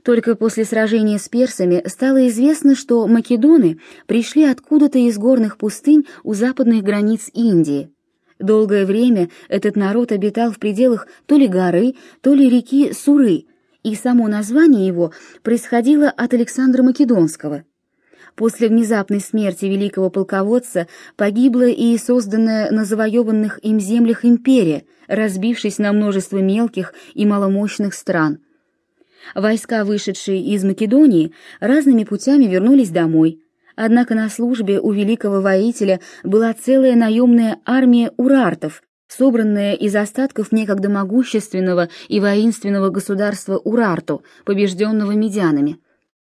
Только после сражения с персами стало известно, что македоны пришли откуда-то из горных пустынь у западных границ Индии. Долгое время этот народ обитал в пределах то ли горы, то ли реки Суры, и само название его происходило от Александра Македонского. После внезапной смерти великого полководца погибла и созданная на завоеванных им землях империя, разбившись на множество мелких и маломощных стран. Войска, вышедшие из Македонии, разными путями вернулись домой. Однако на службе у великого воителя была целая наемная армия урартов, собранная из остатков некогда могущественного и воинственного государства Урарту, побежденного медянами.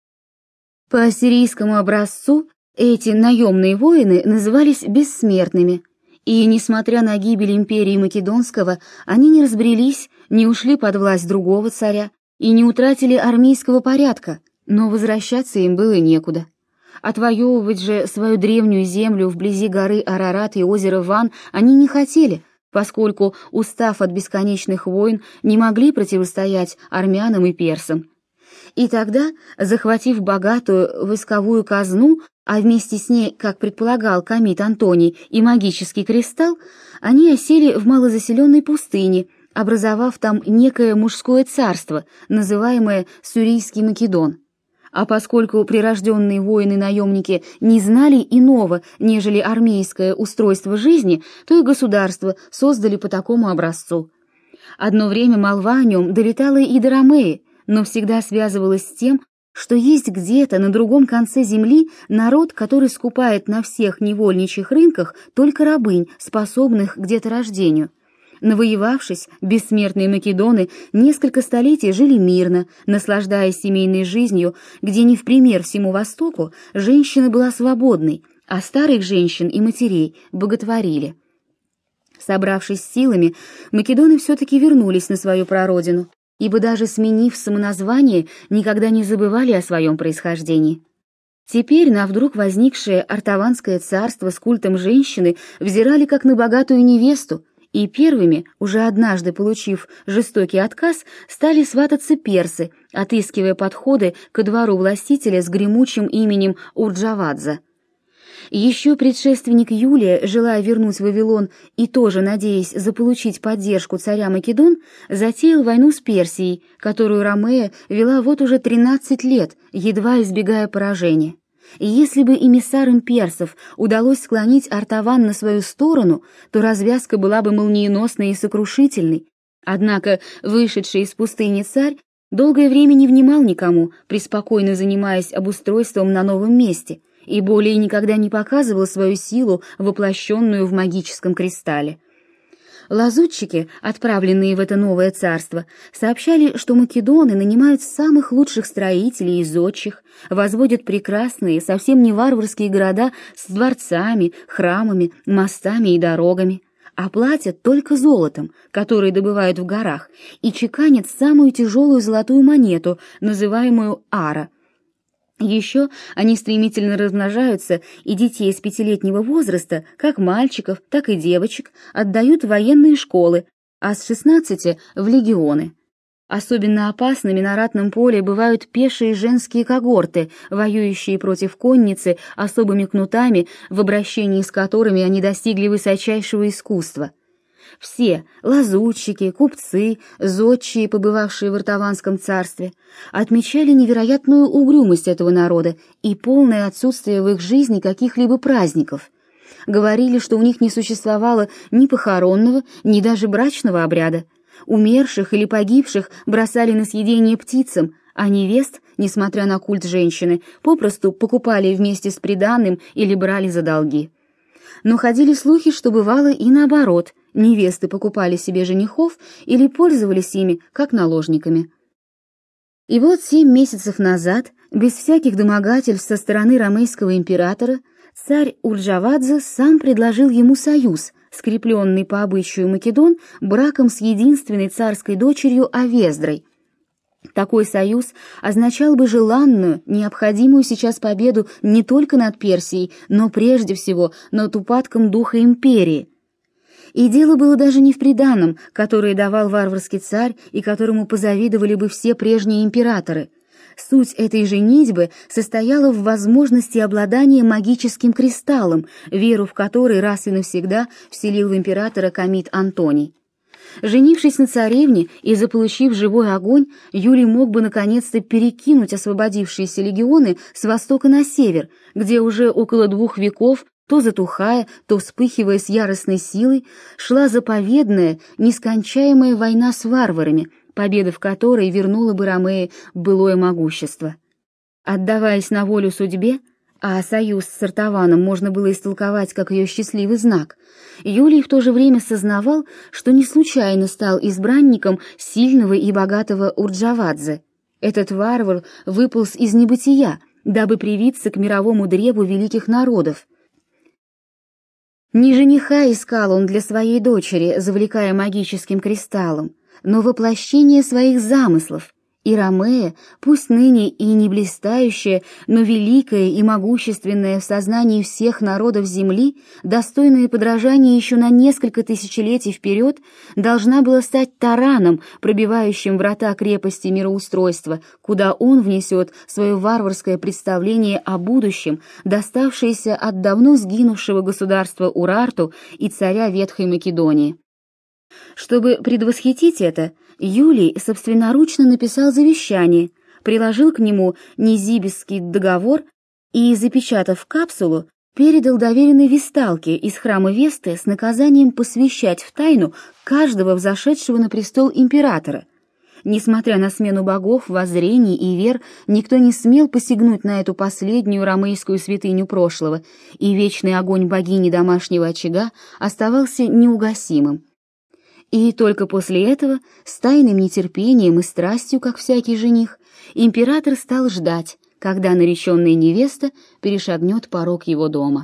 По ассирийскому образцу эти наемные воины назывались бессмертными, и, несмотря на гибель империи Македонского, они не разбрелись, не ушли под власть другого царя и не утратили армейского порядка, но возвращаться им было некуда. Отвоевывать же свою древнюю землю вблизи горы Арарат и озера Ван они не хотели, поскольку, устав от бесконечных войн, не могли противостоять армянам и персам. И тогда, захватив богатую войсковую казну, а вместе с ней, как предполагал Комит Антоний, и магический кристалл, они осели в малозаселенной пустыне, образовав там некое мужское царство, называемое Сурийский Македон. А поскольку прирожденные воины-наемники не знали иного, нежели армейское устройство жизни, то и государство создали по такому образцу. Одно время молва о нем долетала и до Ромеи, но всегда связывалась с тем, что есть где-то на другом конце земли народ, который скупает на всех невольничьих рынках только рабынь, способных к деторождению. Навоевавшись, бессмертные македоны несколько столетий жили мирно, наслаждаясь семейной жизнью, где не в пример всему Востоку женщина была свободной, а старых женщин и матерей боготворили. Собравшись с силами, македоны все-таки вернулись на свою прародину, ибо даже сменив самоназвание, никогда не забывали о своем происхождении. Теперь на вдруг возникшее артаванское царство с культом женщины взирали как на богатую невесту, и первыми, уже однажды получив жестокий отказ, стали свататься персы, отыскивая подходы ко двору властителя с гремучим именем Урджавадза. Еще предшественник Юлия, желая вернуть Вавилон и тоже надеясь заполучить поддержку царя Македон, затеял войну с Персией, которую Ромея вела вот уже 13 лет, едва избегая поражения. И если бы эмиссарам персов удалось склонить Артаван на свою сторону, то развязка была бы молниеносной и сокрушительной. Однако вышедший из пустыни царь долгое время не внимал никому, преспокойно занимаясь обустройством на новом месте, и более никогда не показывал свою силу, воплощенную в магическом кристалле. Лазутчики, отправленные в это новое царство, сообщали, что македоны нанимают самых лучших строителей и зодчих, возводят прекрасные, совсем не варварские города с дворцами, храмами, мостами и дорогами, а платят только золотом, которое добывают в горах, и чеканят самую тяжелую золотую монету, называемую ара. Еще они стремительно размножаются, и детей с 5-летнего возраста, как мальчиков, так и девочек, отдают в военные школы, а с 16 — в легионы. Особенно опасными на ратном поле бывают пешие женские когорты, воюющие против конницы особыми кнутами, в обращении с которыми они достигли высочайшего искусства. Все — лазутчики, купцы, зодчие, побывавшие в Артаванском царстве, отмечали невероятную угрюмость этого народа и полное отсутствие в их жизни каких-либо праздников. Говорили, что у них не существовало ни похоронного, ни даже брачного обряда. Умерших или погибших бросали на съедение птицам, а невест, несмотря на культ женщины, попросту покупали вместе с приданым или брали за долги. Но ходили слухи, что бывало и наоборот — невесты покупали себе женихов или пользовались ими как наложниками. И вот 7 месяцев назад, без всяких домогательств со стороны ромейского императора, царь Урджавадзе сам предложил ему союз, скрепленный по обычаю Македон браком с единственной царской дочерью Авездрой. Такой союз означал бы желанную, необходимую сейчас победу не только над Персией, но прежде всего над упадком духа империи. И дело было даже не в приданом, которое давал варварский царь и которому позавидовали бы все прежние императоры. Суть этой женитьбы состояла в возможности обладания магическим кристаллом, веру в который раз и навсегда вселил в императора Комит Антоний. Женившись на царевне и заполучив живой огонь, Юлий мог бы наконец-то перекинуть освободившиеся легионы с востока на север, где уже около 2 веков, то затухая, то вспыхивая с яростной силой, шла заповедная, нескончаемая война с варварами, победа в которой вернула бы Ромеи былое могущество. Отдаваясь на волю судьбе, а союз с Артаваном можно было истолковать как ее счастливый знак, Юлий в то же время сознавал, что не случайно стал избранником сильного и богатого Урджавадзе. Этот варвар выполз из небытия, дабы привиться к мировому древу великих народов. Не жениха искал он для своей дочери, завлекая магическим кристаллом, но воплощение своих замыслов, и Ромея, пусть ныне и не блистающая, но великая и могущественная в сознании всех народов земли, достойная подражания еще на несколько тысячелетий вперед, должна была стать тараном, пробивающим врата крепости мироустройства, куда он внесет свое варварское представление о будущем, доставшееся от давно сгинувшего государства Урарту и царя Ветхой Македонии. Чтобы предвосхитить это, Юлий собственноручно написал завещание, приложил к нему Низибисский договор и, запечатав капсулу, передал доверенной весталке из храма Весты с наказанием посвящать в тайну каждого взошедшего на престол императора. Несмотря на смену богов, воззрений и вер, никто не смел посягнуть на эту последнюю ромейскую святыню прошлого, и вечный огонь богини домашнего очага оставался неугасимым. И только после этого, с тайным нетерпением и страстью, как всякий жених, император стал ждать, когда нареченная невеста перешагнет порог его дома.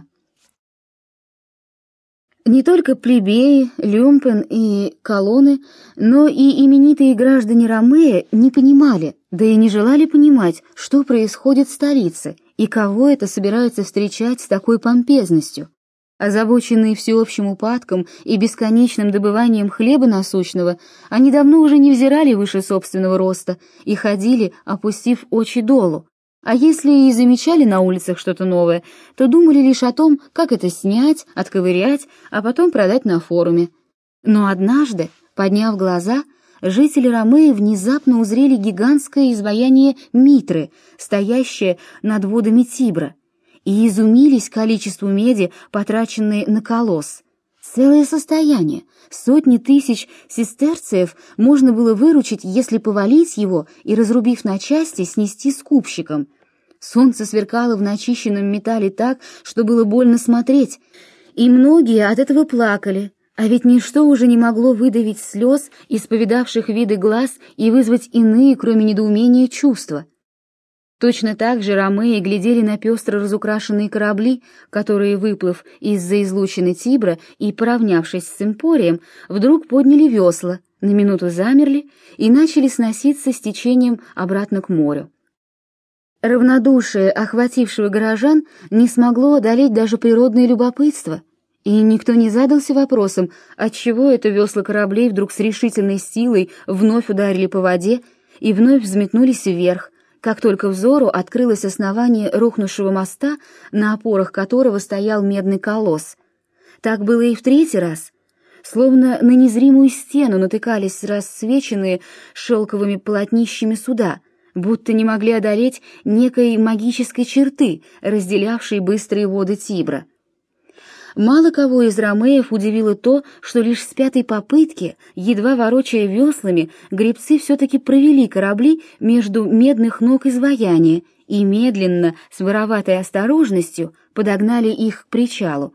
Не только плебеи, люмпен и колонны, но и именитые граждане Ромея не понимали, да и не желали понимать, что происходит в столице и кого это собираются встречать с такой помпезностью. Озабоченные всеобщим упадком и бесконечным добыванием хлеба насущного, они давно уже не взирали выше собственного роста и ходили, опустив очи долу. А если и замечали на улицах что-то новое, то думали лишь о том, как это снять, отковырять, а потом продать на форуме. Но однажды, подняв глаза, жители Ромеи внезапно узрели гигантское изваяние Митры, стоящее над водами Тибра, и изумились количеству меди, потраченной на колосс. Целое состояние, сотни тысяч сестерциев можно было выручить, если повалить его и, разрубив на части, снести скупщикам. Солнце сверкало в начищенном металле так, что было больно смотреть, и многие от этого плакали, а ведь ничто уже не могло выдавить слез из повидавших виды глаз и вызвать иные, кроме недоумения, чувства. Точно так же ромеи глядели на пестро разукрашенные корабли, которые, выплыв из-за излучины Тибра и поравнявшись с Эмпорием, вдруг подняли весла, на минуту замерли и начали сноситься с течением обратно к морю. Равнодушие, охватившего горожан, не смогло одолеть даже природное любопытство, и никто не задался вопросом, отчего это весла кораблей вдруг с решительной силой вновь ударили по воде и вновь взметнулись вверх, как только взору открылось основание рухнувшего моста, на опорах которого стоял медный колосс. Так было и в третий раз. Словно на незримую стену натыкались рассвеченные шелковыми полотнищами суда, будто не могли одолеть некой магической черты, разделявшей быстрые воды Тибра. Мало кого из ромеев удивило то, что лишь с 5-й попытки, едва ворочая веслами, гребцы все-таки провели корабли между медных ног изваяния и медленно, с вороватой осторожностью, подогнали их к причалу.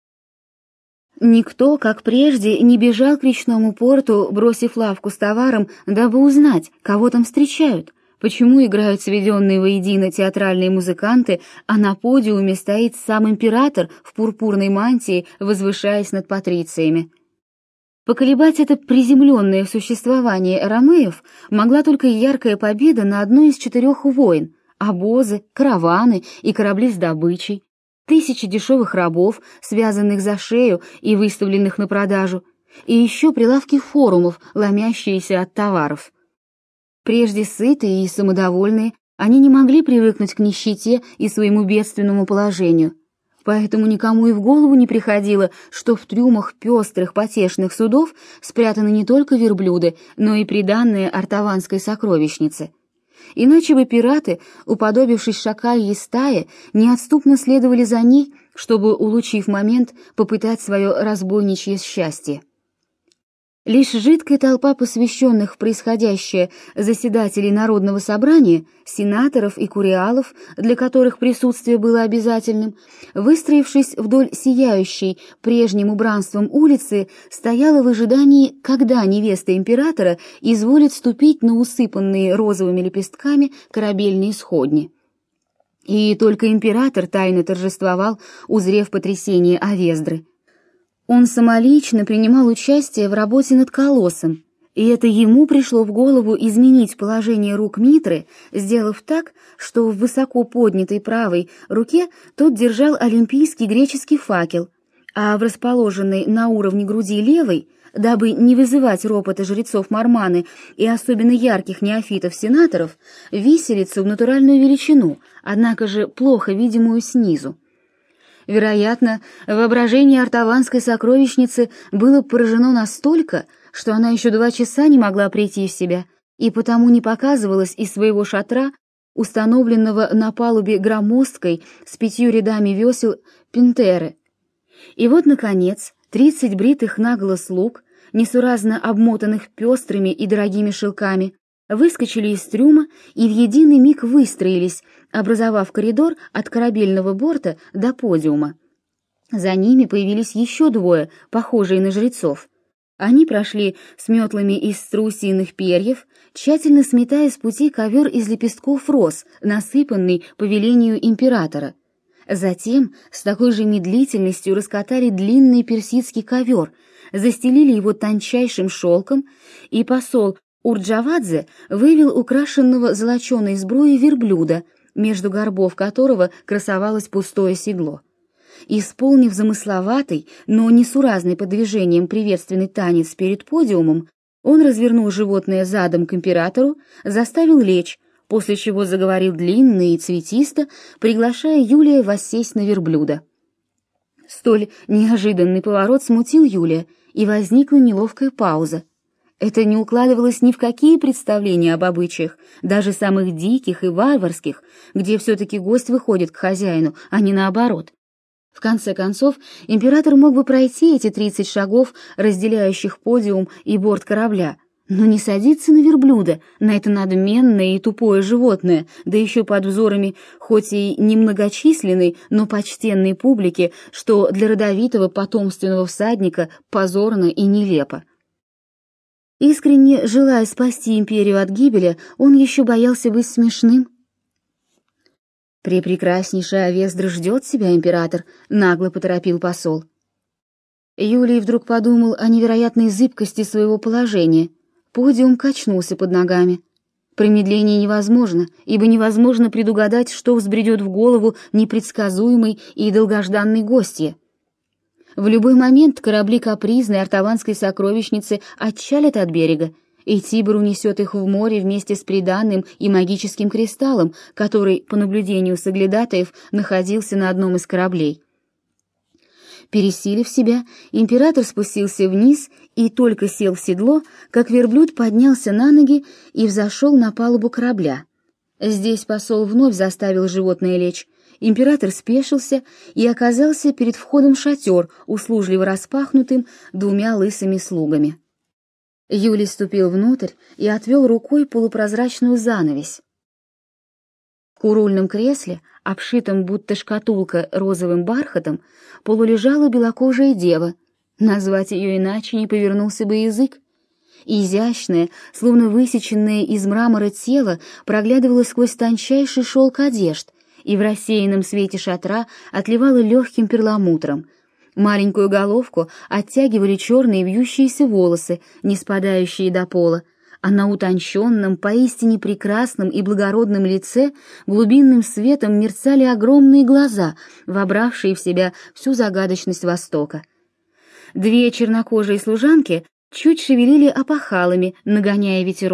Никто, как прежде, не бежал к речному порту, бросив лавку с товаром, дабы узнать, кого там встречают, почему играют сведенные воедино театральные музыканты, а на подиуме стоит сам император в пурпурной мантии, возвышаясь над патрициями. Поколебать это приземленное существование ромеев могла только яркая победа на одной из 4 войн, обозы, караваны и корабли с добычей, тысячи дешевых рабов, связанных за шею и выставленных на продажу, и еще прилавки форумов, ломящиеся от товаров. Прежде сытые и самодовольные, Они не могли привыкнуть к нищете и своему бедственному положению, поэтому никому и в голову не приходило, что в трюмах пестрых потешных судов спрятаны не только верблюды, но и приданные артаванской сокровищнице. Иначе бы пираты, уподобившись шакальей стае, неотступно следовали за ней, чтобы, улучив момент, попытать свое разбойничье счастье. Лишь жидкая толпа посвященных в происходящее заседателей Народного собрания, сенаторов и куриалов, для которых присутствие было обязательным, выстроившись вдоль сияющей прежним убранством улицы, стояла в ожидании, когда невеста императора изволит ступить на усыпанные розовыми лепестками корабельные сходни. И только император тайно торжествовал, узрев потрясение Овездры. Он самолично принимал участие в работе над колоссом, и это ему пришло в голову изменить положение рук Митры, сделав так, что в высоко поднятой правой руке тот держал олимпийский греческий факел, а в расположенной на уровне груди левой, дабы не вызывать ропота жрецов Марманы и особенно ярких неофитов-сенаторов, виселицу в натуральную величину, однако же плохо видимую снизу. Вероятно, воображение артаванской сокровищницы было поражено настолько, что она еще 2 часа не могла прийти в себя, и потому не показывалась из своего шатра, установленного на палубе громоздкой с 5 рядами весел пинтеры. И вот, наконец, 30 бритых наголо слуг, несуразно обмотанных пестрыми и дорогими шелками, выскочили из трюма и в единый миг выстроились, образовав коридор от корабельного борта до подиума. За ними появились еще 2, похожие на жрецов. Они прошли с метлами из страусиных перьев, тщательно сметая с пути ковер из лепестков роз, насыпанный по велению императора. Затем с такой же медлительностью раскатали длинный персидский ковер, застелили его тончайшим шелком, и посол Урджавадзе вывел украшенного золоченой сбруей верблюда, между горбов которого красовалось пустое седло. Исполнив замысловатый, но несуразный по движениям приветственный танец перед подиумом, он развернул животное задом к императору, заставил лечь, после чего заговорил длинно и цветисто, приглашая Юлия воссесть на верблюда. Столь неожиданный поворот смутил Юлия, и возникла неловкая пауза. Это не укладывалось ни в какие представления об обычаях, даже самых диких и варварских, где все-таки гость выходит к хозяину, а не наоборот. В конце концов, император мог бы пройти эти 30 шагов, разделяющих подиум и борт корабля, но не садиться на верблюда, на это надменное и тупое животное, да еще под взорами хоть и немногочисленной, но почтенной публики, что для родовитого потомственного всадника позорно и нелепо. Искренне желая спасти империю от гибели, он еще боялся быть смешным. «Препрекраснейшая Овездра ждет себя, император», — нагло поторопил посол. Юлий вдруг подумал о невероятной зыбкости своего положения. Подиум качнулся под ногами. Промедление невозможно, ибо невозможно предугадать, что взбредет в голову непредсказуемой и долгожданной гостье. В любой момент корабли капризной артаванской сокровищницы отчалят от берега, и Тибр унесет их в море вместе с приданным и магическим кристаллом, который, по наблюдению соглядатаев, находился на одном из кораблей. Пересилив себя, император спустился вниз и только сел в седло, как верблюд поднялся на ноги и взошел на палубу корабля. Здесь посол вновь заставил животное лечь. Император спешился и оказался перед входом в шатер, услужливо распахнутым 2 лысыми слугами. Юлий ступил внутрь и отвел рукой полупрозрачную занавесь. В курульном кресле, обшитом будто шкатулка розовым бархатом, полулежала белокожая дева. Назвать ее иначе не повернулся бы язык. Изящное, словно высеченное из мрамора тело проглядывало сквозь тончайший шелк одежд, и в рассеянном свете шатра отливало легким перламутром. Маленькую головку оттягивали черные вьющиеся волосы, не спадающие до пола, а на утонченном, поистине прекрасном и благородном лице глубинным светом мерцали огромные глаза, вобравшие в себя всю загадочность Востока. 2 чернокожие служанки чуть шевелили опахалами, нагоняя ветерок,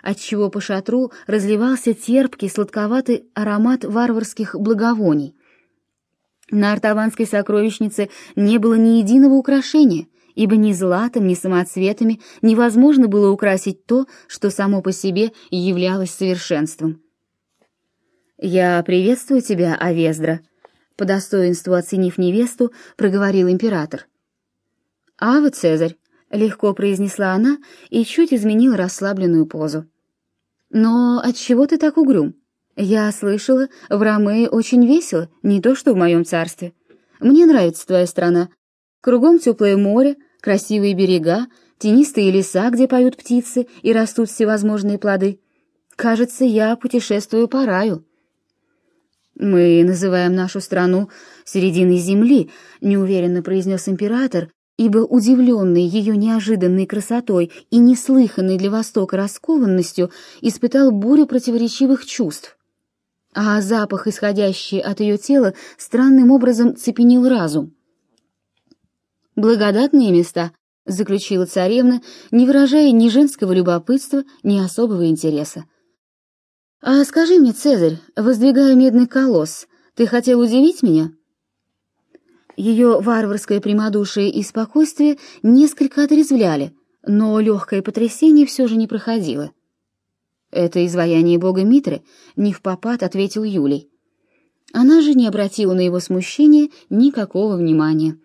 отчего по шатру разливался терпкий, сладковатый аромат варварских благовоний. На артаванской сокровищнице не было ни единого украшения, ибо ни златом, ни самоцветами невозможно было украсить то, что само по себе являлось совершенством. «Я приветствую тебя, Авездра», — по достоинству оценив невесту, проговорил император. «Ава, Цезарь», — легко произнесла она и чуть изменила расслабленную позу. «Но отчего ты так угрюм? Я слышала, в Ромее очень весело, не то что в моем царстве. Мне нравится твоя страна. Кругом теплое море, красивые берега, тенистые леса, где поют птицы и растут всевозможные плоды. Кажется, я путешествую по раю». «Мы называем нашу страну серединой земли», — неуверенно произнес император, ибо удивленный ее неожиданной красотой и неслыханной для Востока раскованностью испытал бурю противоречивых чувств. А запах, исходящий от ее тела, странным образом цепенил разум. «Благодатные места», — заключила царевна, не выражая ни женского любопытства, ни особого интереса. «А скажи мне, Цезарь, воздвигая медный колосс, ты хотел удивить меня?» Ее варварское прямодушие и спокойствие несколько отрезвляли, но легкое потрясение все же не проходило. «Это изваяние бога Митры», — невпопад ответил Юлий. Она же не обратила на его смущение никакого внимания.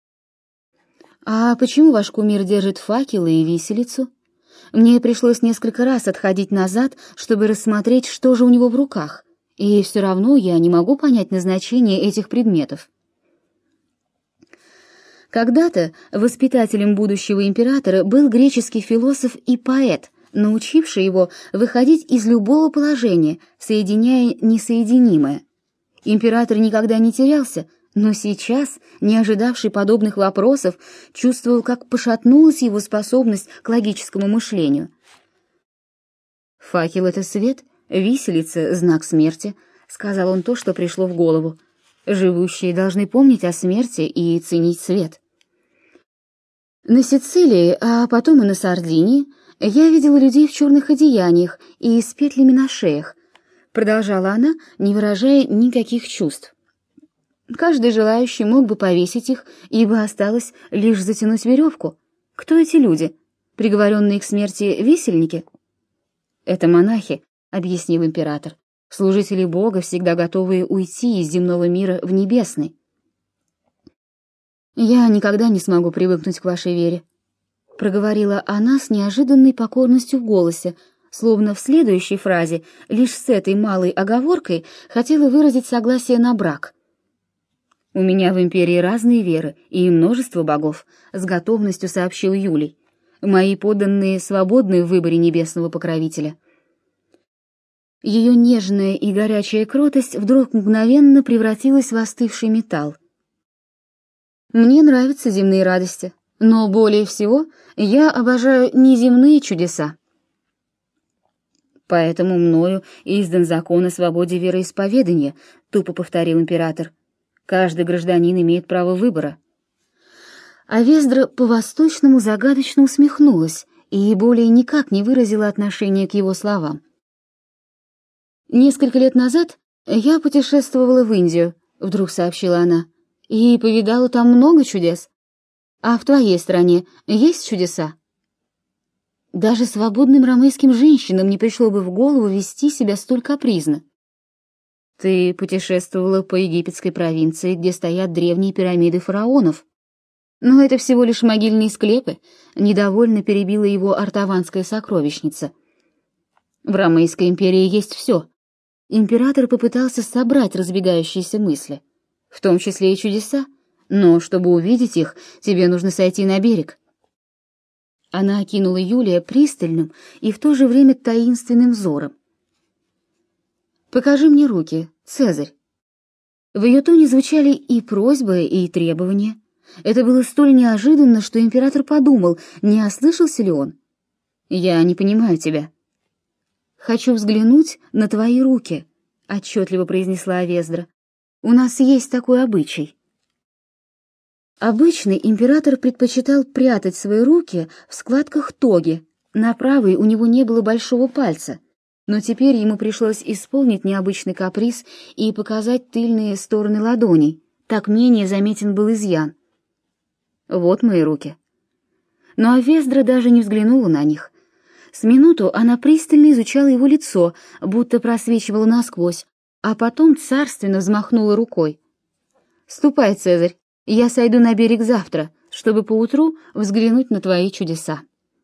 «А почему ваш кумир держит факелы и виселицу? Мне пришлось несколько раз отходить назад, чтобы рассмотреть, что же у него в руках, и все равно я не могу понять назначение этих предметов». Когда-то воспитателем будущего императора был греческий философ и поэт, научивший его выходить из любого положения, соединяя несоединимое. Император никогда не терялся, но сейчас, не ожидавший подобных вопросов, чувствовал, как пошатнулась его способность к логическому мышлению. «Факел — это свет, виселица — знак смерти», — сказал он то, что пришло в голову. «Живущие должны помнить о смерти и ценить свет». На Сицилии, а потом и на Сардинии, я видела людей в черных одеяниях и с петлями на шеях, продолжала она, не выражая никаких чувств. Каждый желающий мог бы повесить их, ибо осталось лишь затянуть веревку. Кто эти люди? Приговоренные к смерти висельники? Это монахи, объяснил император, служители Бога, всегда готовые уйти из земного мира в небесный. «Я никогда не смогу привыкнуть к вашей вере», — проговорила она с неожиданной покорностью в голосе, словно в следующей фразе лишь с этой малой оговоркой хотела выразить согласие на брак. «У меня в империи разные веры и множество богов», — с готовностью сообщил Юлий. «Мои подданные свободны в выборе небесного покровителя». Ее нежная и горячая кротость вдруг мгновенно превратилась в остывший металл. «Мне нравятся земные радости, но более всего я обожаю неземные чудеса. Поэтому мною издан закон о свободе вероисповедания», — тупо повторил император. «Каждый гражданин имеет право выбора». Авездра по-восточному загадочно усмехнулась и более никак не выразила отношения к его словам. «Несколько лет назад я путешествовала в Индию», — вдруг сообщила она, — «и повидала там много чудес. А в твоей стране есть чудеса?» Даже свободным ромейским женщинам не пришло бы в голову вести себя столь капризно. «Ты путешествовала по египетской провинции, где стоят древние пирамиды фараонов. Но это всего лишь могильные склепы», — недовольно перебила его артаванская сокровищница. «В Ромейской империи есть все». Император попытался собрать разбегающиеся мысли, в том числе и чудеса, но чтобы увидеть их, тебе нужно сойти на берег. Она окинула Юлия пристальным и в то же время таинственным взором. «Покажи мне руки, Цезарь». В ее тоне звучали и просьбы, и требования. Это было столь неожиданно, что император подумал, не ослышался ли он. «Я не понимаю тебя». «Хочу взглянуть на твои руки», — отчетливо произнесла Авездра. «У нас есть такой обычай». Обычно император предпочитал прятать свои руки в складках тоги, На правой у него не было большого пальца, но теперь ему пришлось исполнить необычный каприз и показать тыльные стороны ладоней, так менее заметен был изъян. «Вот мои руки». Но Авездра даже не взглянула на них. С минуту она пристально изучала его лицо, будто просвечивала насквозь, а потом царственно взмахнула рукой. «Ступай, Цезарь, я сойду на берег завтра, чтобы поутру взглянуть на твои чудеса».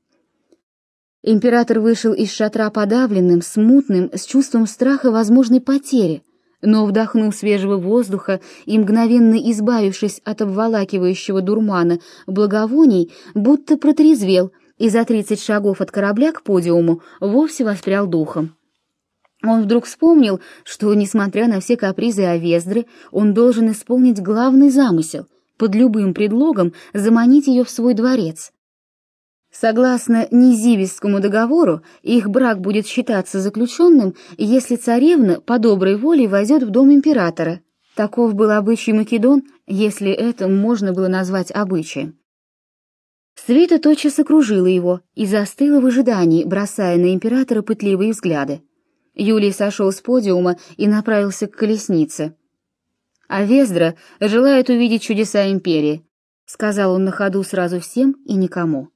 Император вышел из шатра подавленным, смутным, с чувством страха возможной потери, но, вдохнув свежего воздуха и мгновенно избавившись от обволакивающего дурмана благовоний, будто протрезвел и за 30 шагов от корабля к подиуму вовсе воспрял духом. Он вдруг вспомнил, что, несмотря на все капризы Авездры, он должен исполнить главный замысел, под любым предлогом заманить ее в свой дворец. Согласно Низибисскому договору, их брак будет считаться заключенным, если царевна по доброй воле войдет в дом императора. Таков был обычай Македон, если это можно было назвать обычаем. Свита тотчас окружила его и застыла в ожидании, бросая на императора пытливые взгляды. Юлий сошел с подиума и направился к колеснице. «Авездра желает увидеть чудеса империи», — сказал он на ходу сразу всем и никому.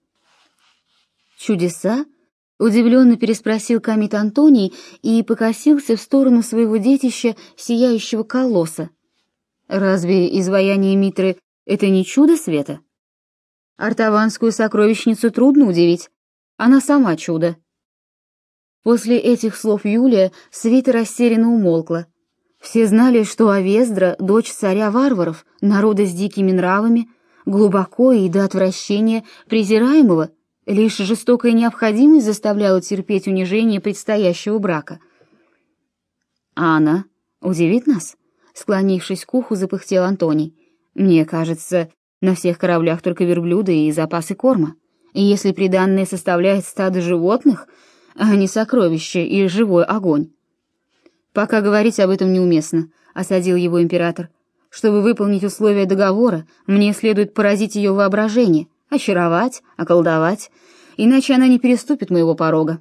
«Чудеса?» — удивленно переспросил Камит Антоний и покосился в сторону своего детища, сияющего колосса. «Разве изваяние Митры — это не чудо света? Артаванскую сокровищницу трудно удивить, она сама чудо». После этих слов Юлия свита растерянно умолкла. Все знали, что Авездра — дочь царя варваров, народа с дикими нравами, глубоко и до отвращения презираемого. Лишь жестокая необходимость заставляла терпеть унижение предстоящего брака. «А она удивит нас?» — склонившись к уху, запыхтел Антоний. «Мне кажется, на всех кораблях только верблюды и запасы корма. И если приданное составляет стадо животных, а не сокровища и живой огонь». «Пока говорить об этом неуместно», — осадил его император. «Чтобы выполнить условия договора, мне следует поразить ее воображение, очаровать, околдовать, иначе она не переступит моего порога».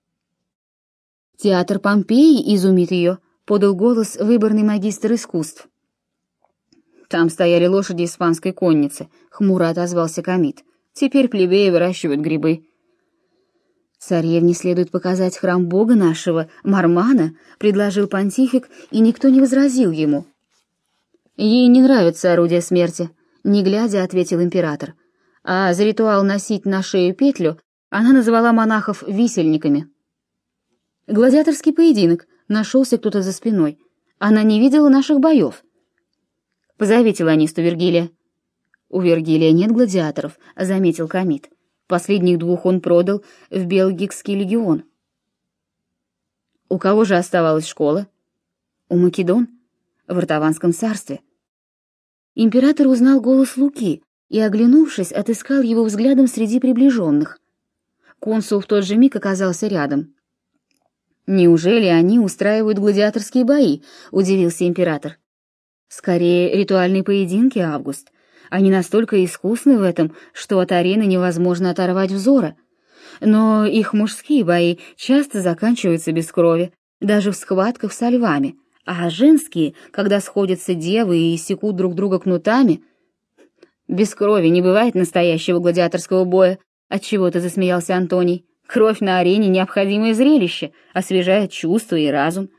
«Театр Помпеи изумит ее», — подал голос выборный магистр искусств. «Там стояли лошади испанской конницы», — хмуро отозвался Камит. «Теперь плебеи выращивают грибы». «Царевне следует показать храм бога нашего, Мармана», — предложил понтифик, и никто не возразил ему. «Ей не нравится орудие смерти», — не глядя ответил император. А за ритуал носить на шею петлю она назвала монахов висельниками. «Гладиаторский поединок», — нашелся кто-то за спиной. «Она не видела наших боев». «Позовите ланисту Вергилия». «У Вергилия нет гладиаторов», — заметил Камит. «Последних 2 он продал в Белгикский легион». «У кого же оставалась школа?» «У Македон, в Артаванском царстве». Император узнал голос Луки и, оглянувшись, отыскал его взглядом среди приближенных. Консул в тот же миг оказался рядом. «Неужели они устраивают гладиаторские бои?» — удивился император. «Скорее, ритуальные поединки, Август. Они настолько искусны в этом, что от арены невозможно оторвать взора. Но их мужские бои часто заканчиваются без крови, даже в схватках со львами, а женские, когда сходятся девы и секут друг друга кнутами... Без крови не бывает настоящего гладиаторского боя», — отчего-то засмеялся Антоний. «Кровь на арене — необходимое зрелище, освежает чувства и разум».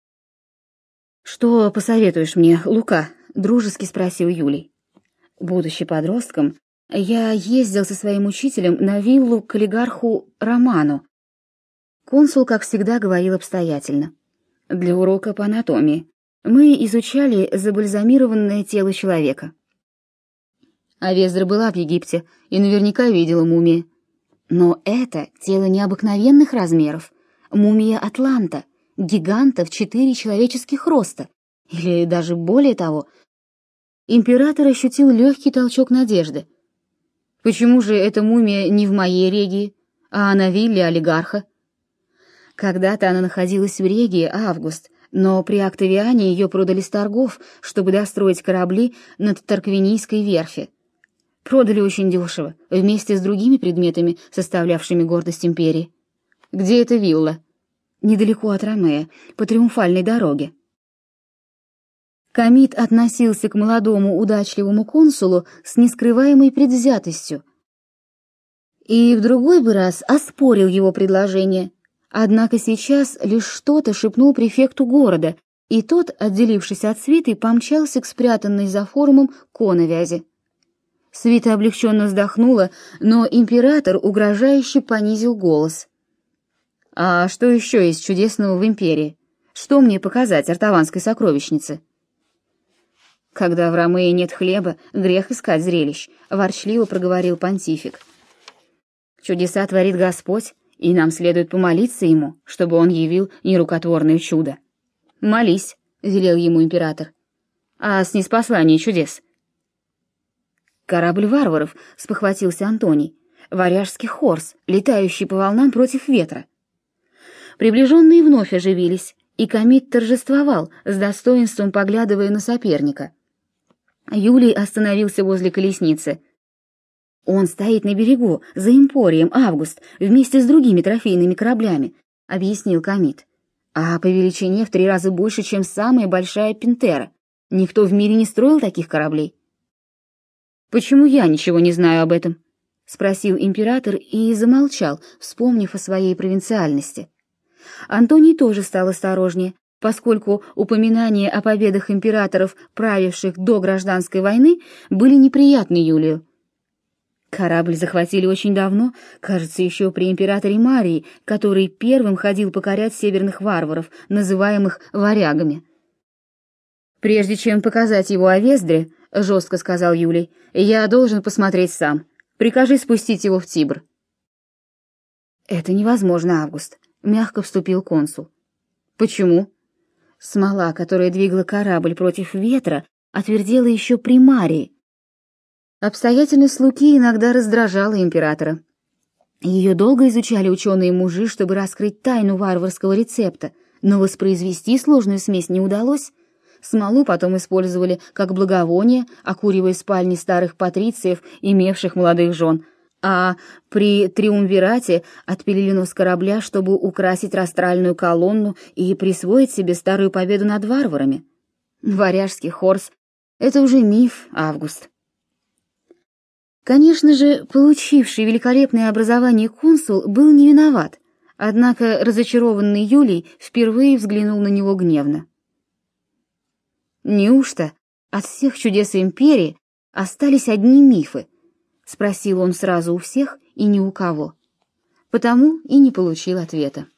«Что посоветуешь мне, Лука?» — дружески спросил Юлий. Будучи подростком, я ездил со своим учителем на виллу к олигарху Роману. Консул, как всегда, говорил обстоятельно. Для урока по анатомии мы изучали забальзамированное тело человека. Авездра была в Египте и наверняка видела мумии. Но это тело необыкновенных размеров. Мумия Атланта, гиганта в 4 человеческих роста, или даже более того. Император ощутил легкий толчок надежды. Почему же эта мумия не в моей регии, а на вилле олигарха? Когда-то она находилась в регии, Август, но при Октавиане ее продали с торгов, чтобы достроить корабли над Тарквинийской верфи. Продали очень дешево, вместе с другими предметами, составлявшими гордость империи. Где эта вилла? Недалеко от Ромея, по Триумфальной дороге. Комит относился к молодому удачливому консулу с нескрываемой предвзятостью. И в другой бы раз оспорил его предложение. Однако сейчас лишь что-то шепнул префекту города, и тот, отделившись от свиты, помчался к спрятанной за форумом коновязи. Свита облегченно вздохнула, но император угрожающе понизил голос. «А что еще есть чудесного в империи? Что мне показать артаванской сокровищнице?» «Когда в Ромее нет хлеба, грех искать зрелищ», — ворчливо проговорил понтифик. «Чудеса творит Господь, и нам следует помолиться Ему, чтобы Он явил нерукотворное чудо». «Молись», — велел ему император. «А снизпослание чудес?» «Корабль варваров», — спохватился Антоний, — «варяжский хорс, летающий по волнам против ветра». Приближенные вновь оживились, и комит торжествовал, с достоинством поглядывая на соперника. Юлий остановился возле колесницы. «Он стоит на берегу, за Эмпорием, Август, вместе с другими трофейными кораблями», — объяснил комит. «А по величине в 3 раза больше, чем самая большая Пентера. Никто в мире не строил таких кораблей». «Почему я ничего не знаю об этом?» — спросил император и замолчал, вспомнив о своей провинциальности. Антоний тоже стал осторожнее, поскольку упоминания о победах императоров, правивших до гражданской войны, были неприятны Юлию. Корабль захватили очень давно, кажется, еще при императоре Марии, который первым ходил покорять северных варваров, называемых варягами. «Прежде чем показать его Овездре, — жестко сказал Юлий, — я должен посмотреть сам. Прикажи спустить его в Тибр». «Это невозможно, Август», — мягко вступил консул. «Почему?» Смола, которая двигала корабль против ветра, отвердела еще при Марии. Обстоятельность Луки иногда раздражала императора. Ее долго изучали ученые-мужи, чтобы раскрыть тайну варварского рецепта, но воспроизвести сложную смесь не удалось. Смолу потом использовали как благовоние, окуривая спальни старых патрициев, имевших молодых жен, а при триумвирате отпилили нос корабля, чтобы украсить растральную колонну и присвоить себе старую победу над варварами. Варяжский хорс — это уже миф, Август. Конечно же, получивший великолепное образование консул был не виноват, однако разочарованный Юлий впервые взглянул на него гневно. «Неужто от всех чудес империи остались одни мифы?» — спросил он сразу у всех и ни у кого. Потому и не получил ответа.